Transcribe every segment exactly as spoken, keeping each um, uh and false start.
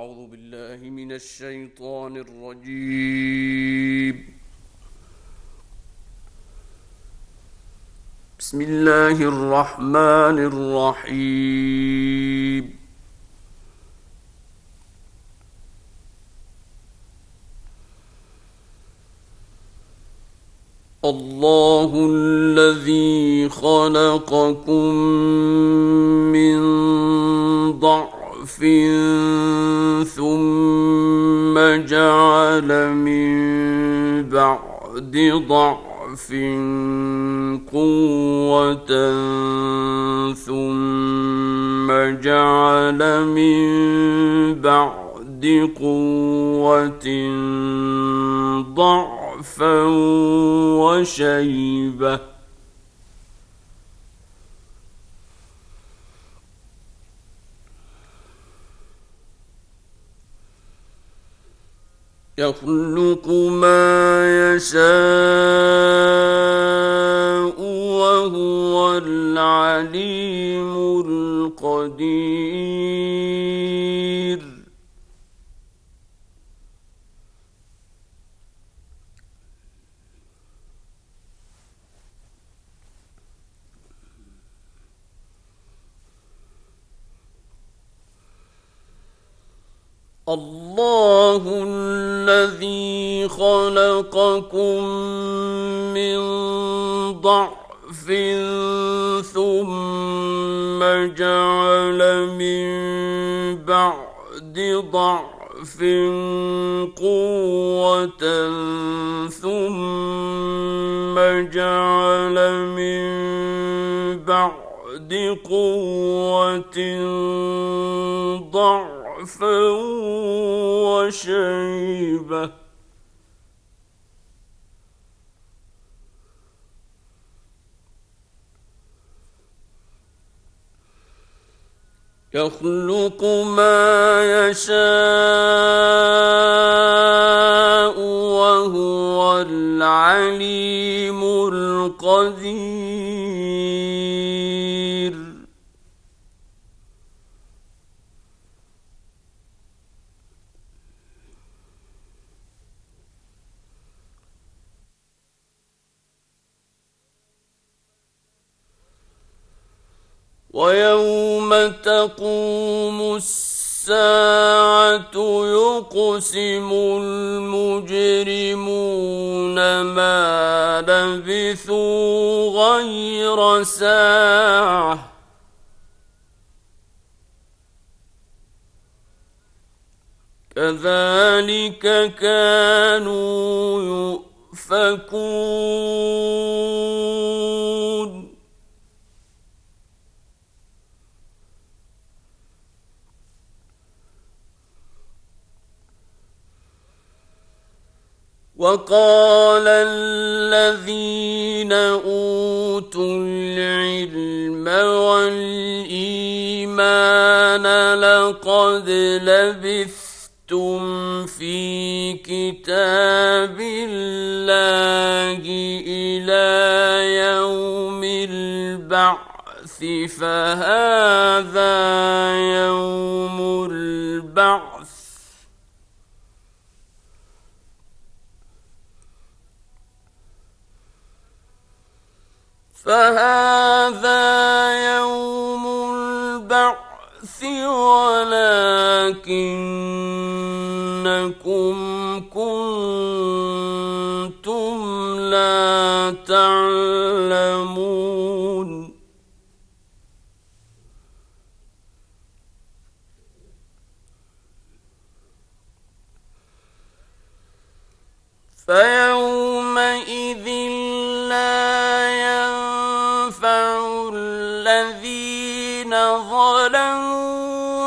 أعوذ بالله من الشيطان الرجيم. بسم الله الرحمن الرحيم. الله الذي خلقكم من ضعف ثم جعل من بعد ضعف قوة ثم جعل من بعد قوة ضعفا وشيبة يخلق ما يشاء وهو العليم القدير. الله الذي خلقكم من ضعف ثم جعل من بعد ضعف قوة ثم جعل من بعد قوة ضعفا وشيبة يخلق ما يشاء وهو العليم القدير. ويوم تقوم الساعة يقسم المجرمون ما لبثوا غير ساعة كذلك كانوا يؤفكون. وقال الذين أوتوا العلم والإيمان لقد لبثتم في كتاب الله إلى يوم البعث فهذا يوم البعث فهذا يوم البعث ولكنكم كنتم لا تعلمون. فيومئذ الذين ظلموا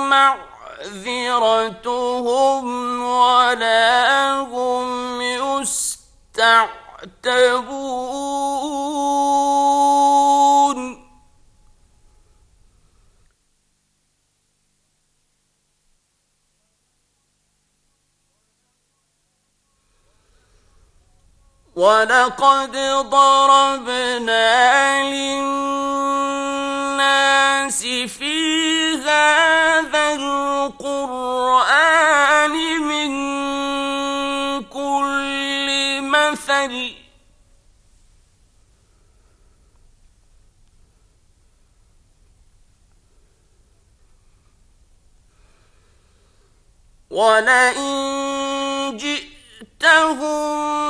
معذرتهم ولا هم يستعتبون. ولقد ضربنا للناس في هذا القرآن ولئن جئتهم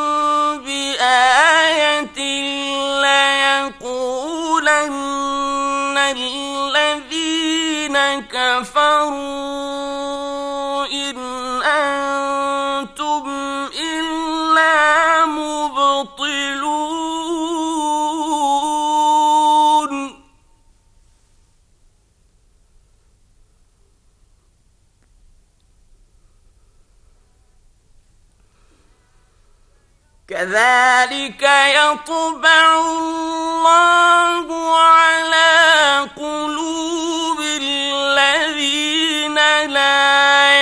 بآية ليقولن الذين كفروا إن أنتم إلا مبطلون كذلك يطبع الله على قلوب الذين لا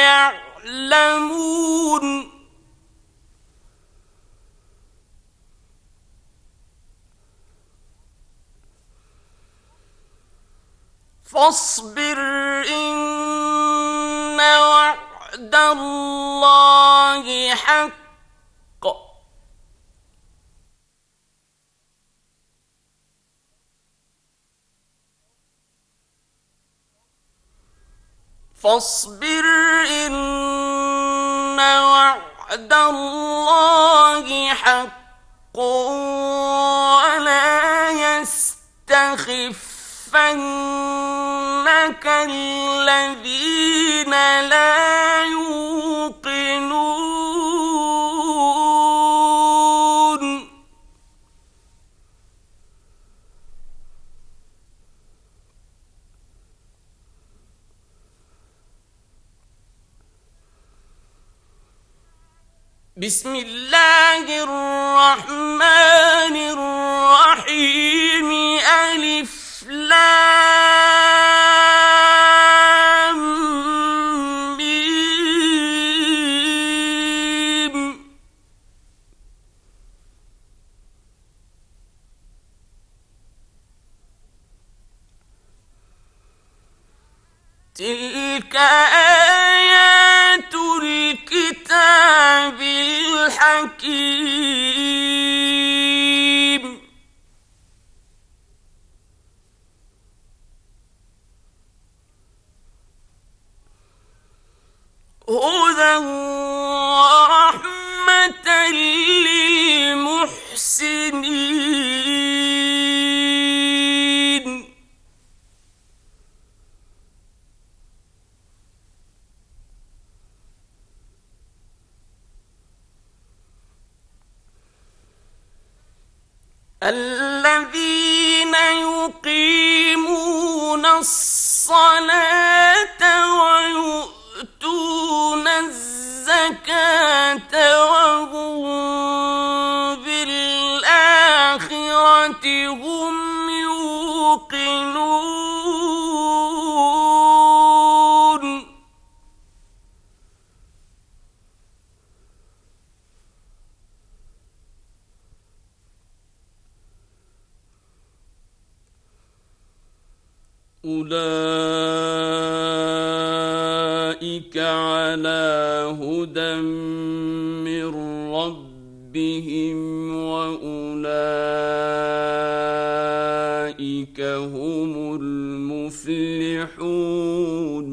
يعلمون فاصبر إن وعد الله حق فاصبر إن وعد الله حق ولا يستخفنك الذين لا يوقنون بسم الله الرحمن الرحيم ألف لام ميم تلك آيات الكتاب الحكيم هدى ورحمة للمحسنين الذين يقيمون الصلاة ويؤتون الزكاة وهم بالآخرة هم يوقنون أولئك على هدى من ربهم وأولئك هم المفلحون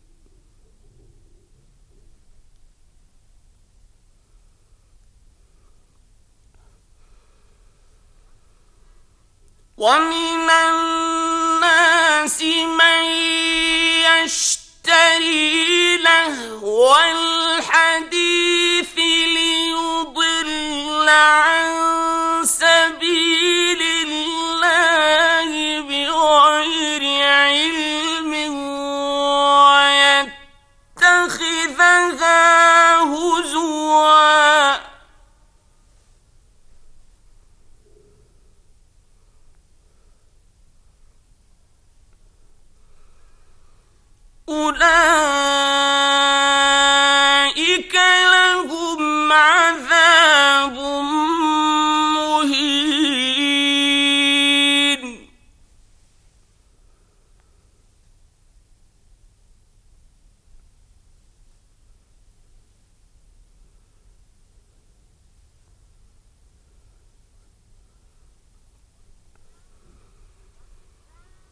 ومن الناس من يشتري لهو الحديث ليضل عن سبيل الله بغير علم ويتخذها هزوا أولئك لهم عذاب مهين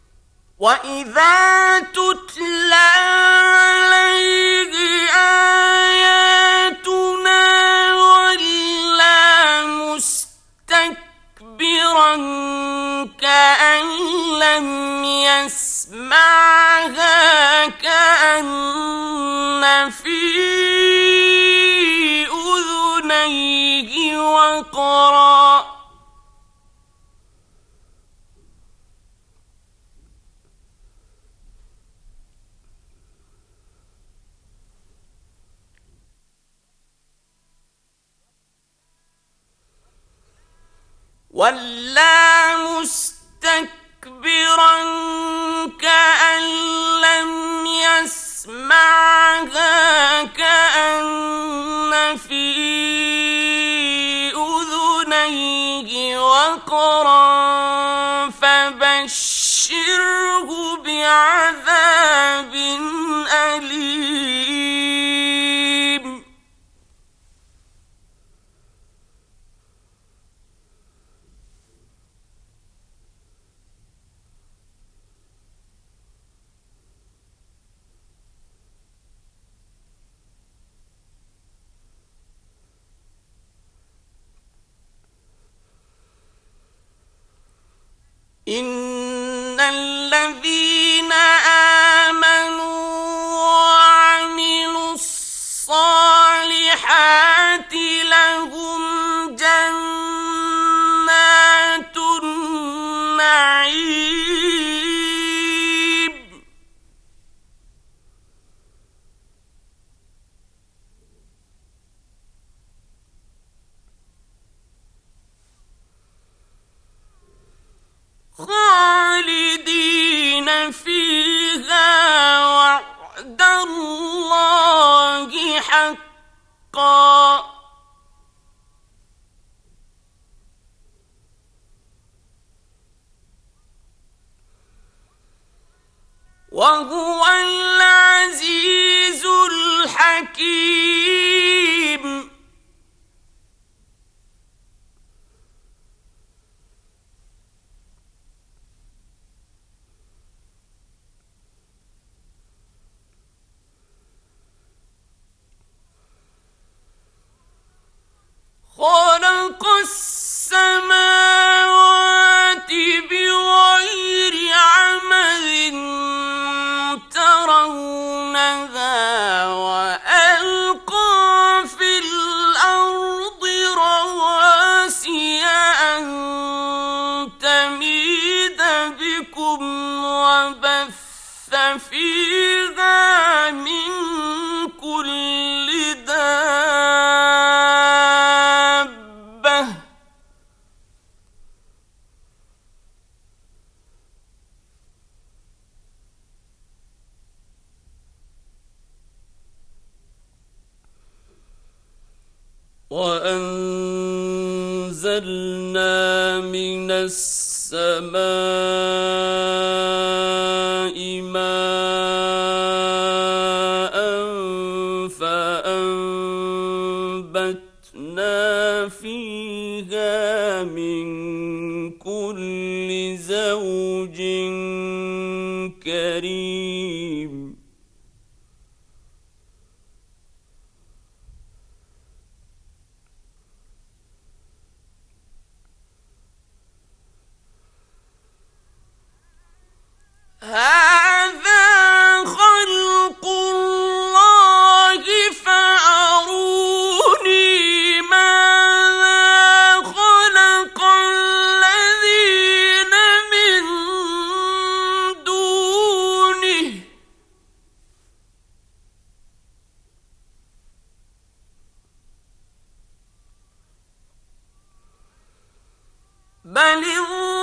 وإذا تتلى عليه في أذنيه وقرا وَلَّى مُسْتَكْبِرًا كَأَن لَّمْ يَسْمَعْهَا كَأَنَّ فِي أُذُنَيْهِ وَقْرًا فَبَشِّرْهُ بِعَذَابٍ أَلِيمٍ إِنَّ الَّذِينَ آمَنُوا وَعَمِلُوا الصَّالِحَاتِ لَهُمْ جَنَّاتُ النَّعِيمِ خالدين فيها وعد الله حقا وهو العزيز الحكيم خلق السماوات بغير عمد ترونها وألقى في الأرض رواسي أن تميد بكم وبث فيها من كل دابة وأنزلنا من السماء ماء فأنبتنا فيها من كل زوج كريم هذا خلق الله فأروني ماذا خلق الذين من دونه بل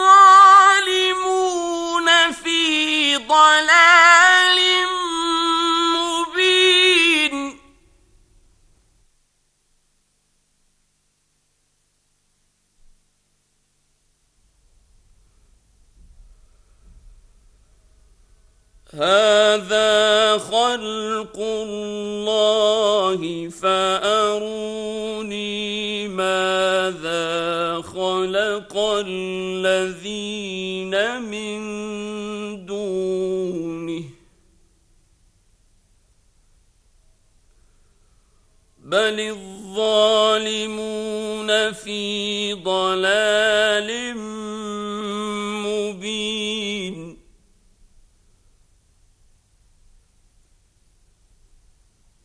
الظالمون في ضلال مبين هذا خلق الله فأروني ماذا خلق الذين من دونه بل الظالمون في ضلال مبين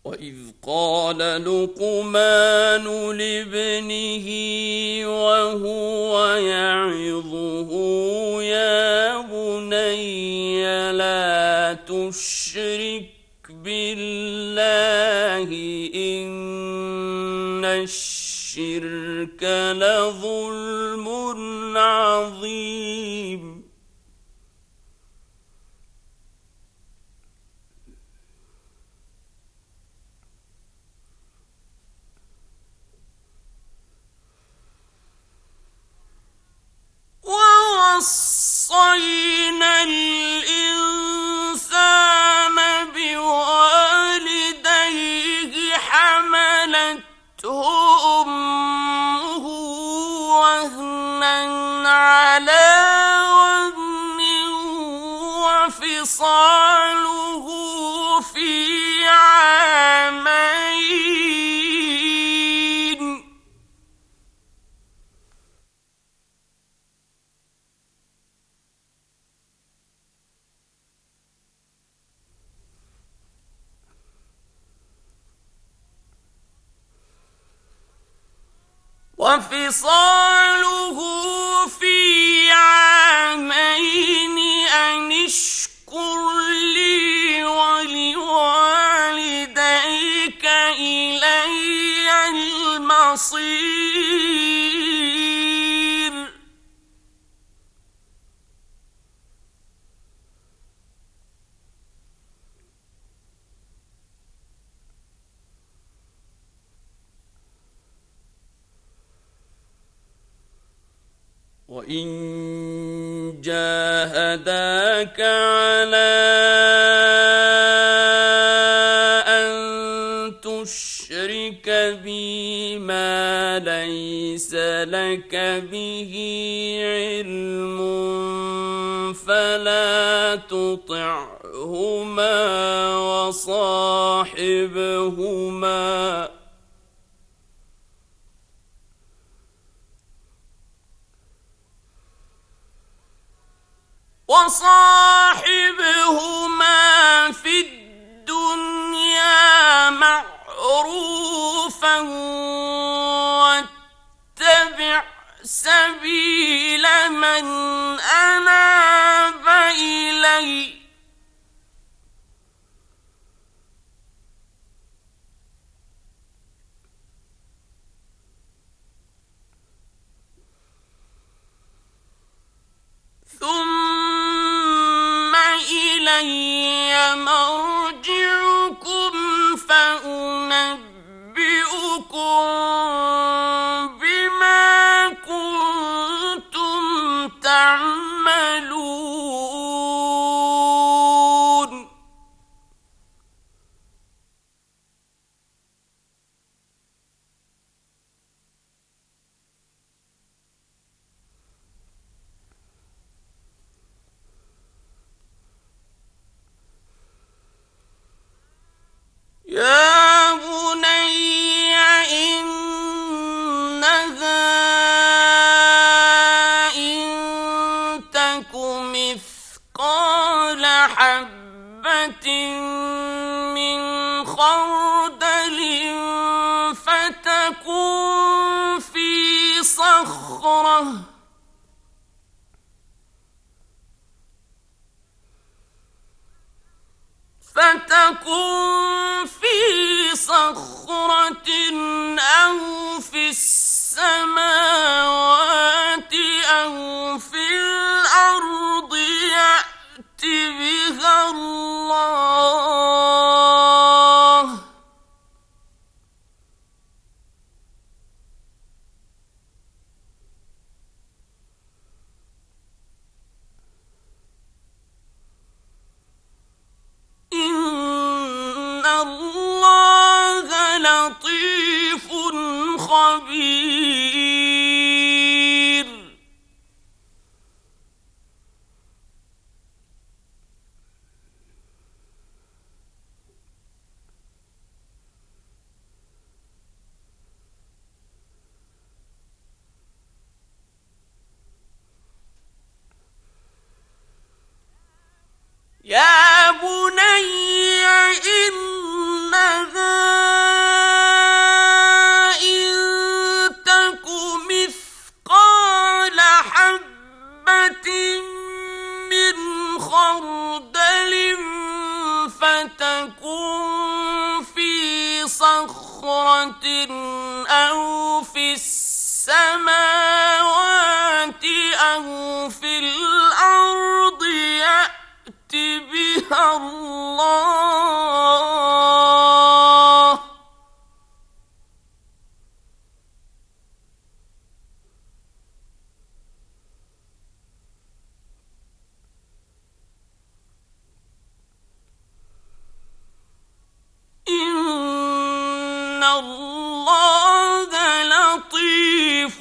وإذ قال لقمان لابنه وهو يعظه يا بني لا تشرك بالله إن الشرك لظلم عظيم. ووصينا الإنسان بوالديه حملته أمه وهنا على وهن وفصاله في عامين. وفصاله في عامين أن اشكر لي ولوالديك إلي المصير. وإن جاهداك على أن تشرك بي ما ليس لك به علم فلا تطعهما وصاحبهما وصاحبهما في الدنيا معروفا واتبع سبيل من أناب إلي ثم إلي مرجعكم فأنبئكم بما كنتم تعملون. يا بني إنها إن تك مثقال حبة من خردل فتكن في صخرة فتكن في صخرة أو في السماوات أو في الأرض يأت بها الله إن الله لطيف خبير. يا بني إنها أو في السماوات أو في الأرض يأت بها الله. إن الله لطيف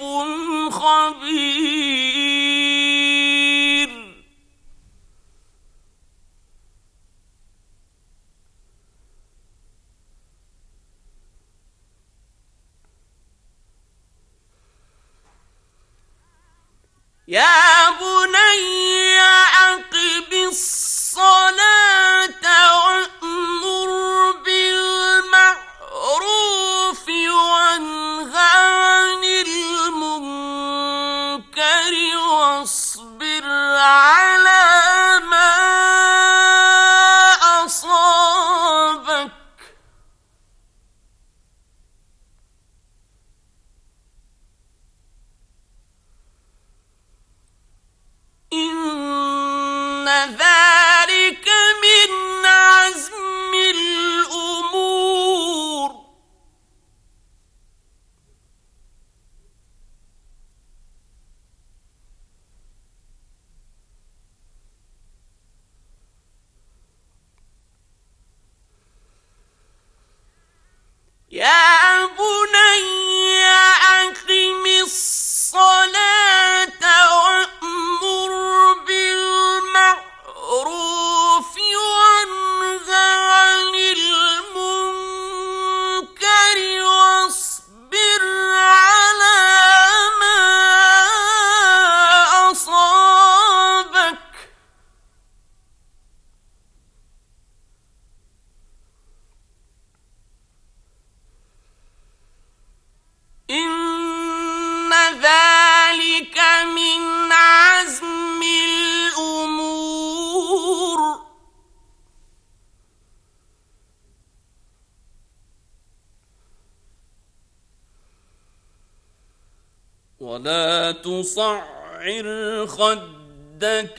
خبير. يا بني أقم الصلاة وأمر بالمعروف وانه عن المنكر واصبر على ما أصابك. إن ذلك من عزم الأمور. يا بني أقم الصلاة وأمر بالمعروف وانه عن المنكر واصبر على ما أصابك. إن ذلك من عزم الأمور. ولا تصعر خدك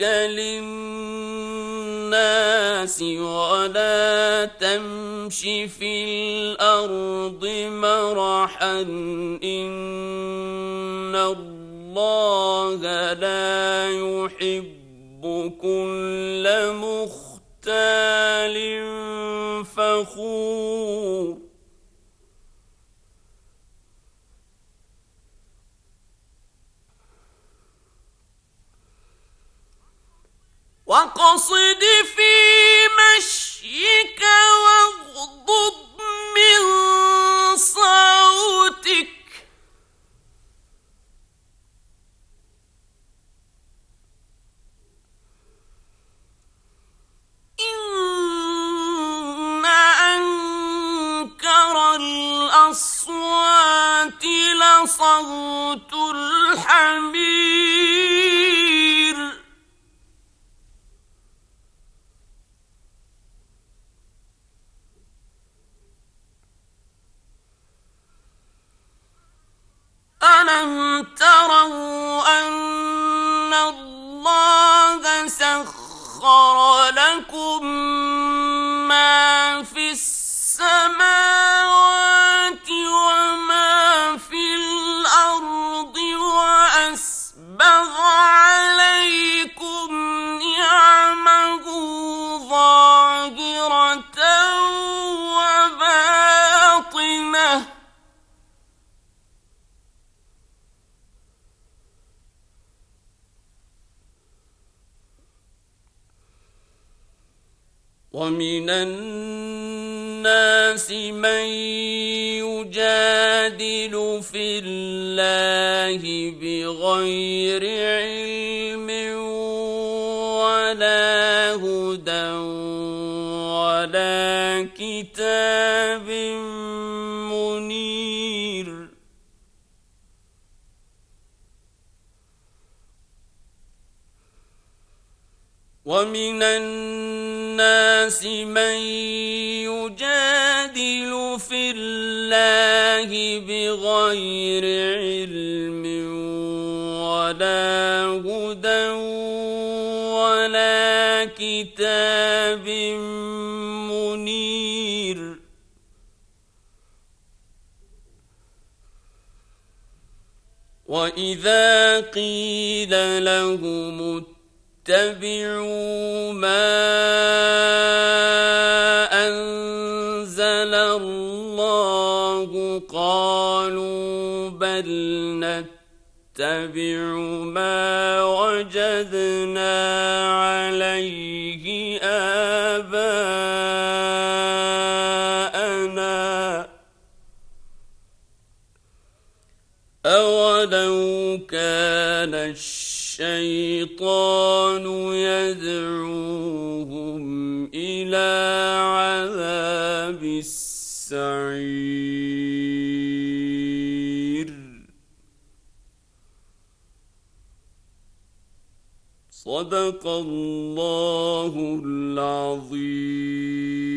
للناس ولا تمش في الأرض مرحا. إن الله لا يحب كل مختال فخور. واقصد في مشيك واغضض من صوتك. إن أنكر الأصوات لصوت الحمير. ألم تروا أن الله سخر لكم ما في السماوات وما في الأرض وأسبغ عليكم نعمه ظاهرة وباطنة. ومن الناس من يجادل في الله بغير علم ولا هدى ولا كتاب منير. ومن الناس الناس من يجادل في الله بغير علم ولا هدى ولا كتاب منير وإذا قيل لهم اتبعوا ما أنزل الله قالوا بل نتبع ما وجدنا عليه آباءنا أولو كان الشيطان يدعوهم إلى عذاب السعير صدق الله العظيم.